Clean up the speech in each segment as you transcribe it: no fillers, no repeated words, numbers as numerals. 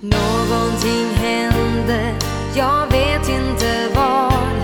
Någonting hände, jag vet inte vad.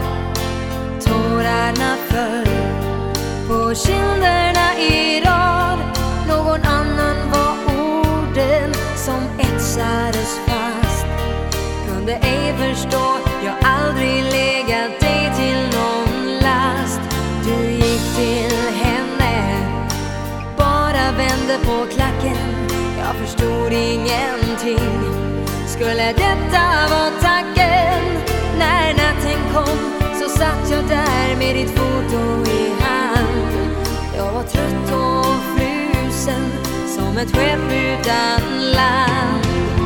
Tårarna föll på kinderna i rad. Någon annan var orden som etsades fast. Kunde ej förstå, jag aldrig legat dig till någon last. Du gick till henne, bara vände på klacken. Jag förstod ingenting. Skulle detta vara tacken? När natten kom så satt jag där med ditt foto i hand. Jag var trött och frusen som ett skepp utan land.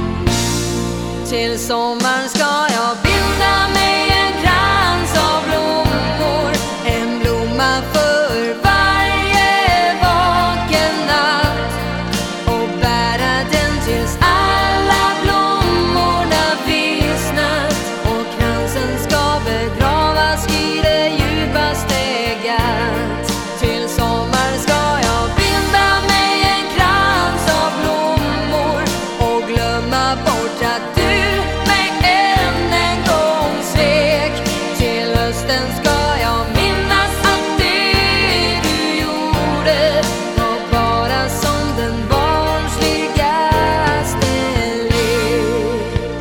Till sommaren ska jag binda mig en krans av blommor. En blomma för varje vaken natt. Och bära den tills alla blommorna vissnat. Och kransen ska begravas i det djupaste gatt. Till sommaren ska jag binda mig en krans av blommor. Och glömma bort att du mig än en gång svek. Till hösten ska jag minnas att det du gjorde var bara som den barnsligaste lek.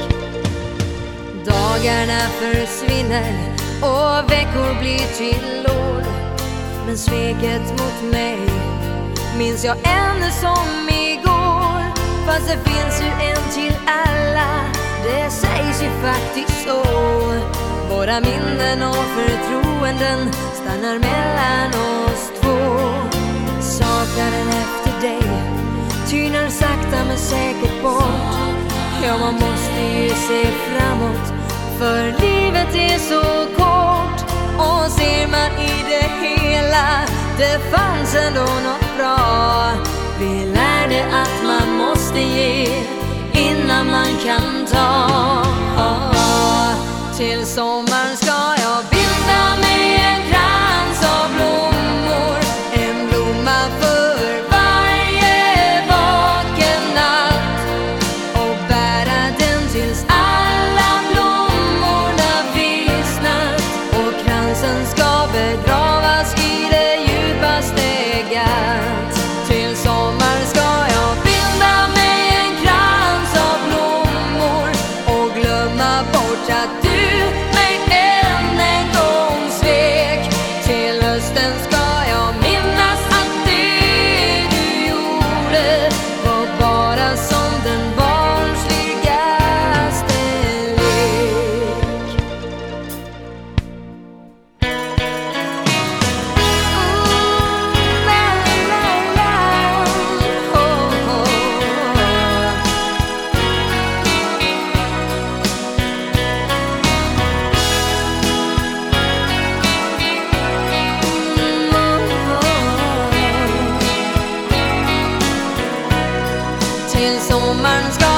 Dagarna försvinner och veckor blir till år. Men sveket mot mig minns jag ännu som igår. Fast det finns ju en till alla, det sägs ju faktiskt så. Våra minnen och förtroenden stannar mellan oss två. Saknaden efter dig tynar sakta men säkert bort. Ja, man måste ju se framåt, för livet är så kort. Och ser man i det hela, det fanns ändå något bra. Vi lärde att man måste ge innan man kan ta. Till sommaren ska jag binda mig en krans av blommor. En blomma för varje vaken natt. Och bära den tills alla blommorna vissnat. Och kransen ska begravas i det djupaste gatt. Till sommaren ska jag binda mig en krans av blommor. Och glömma bort att du mig än en gång svek. Till hösten ska jag minnas att det du gjorde var bara som den barnsligaste lek. Till sommaren ska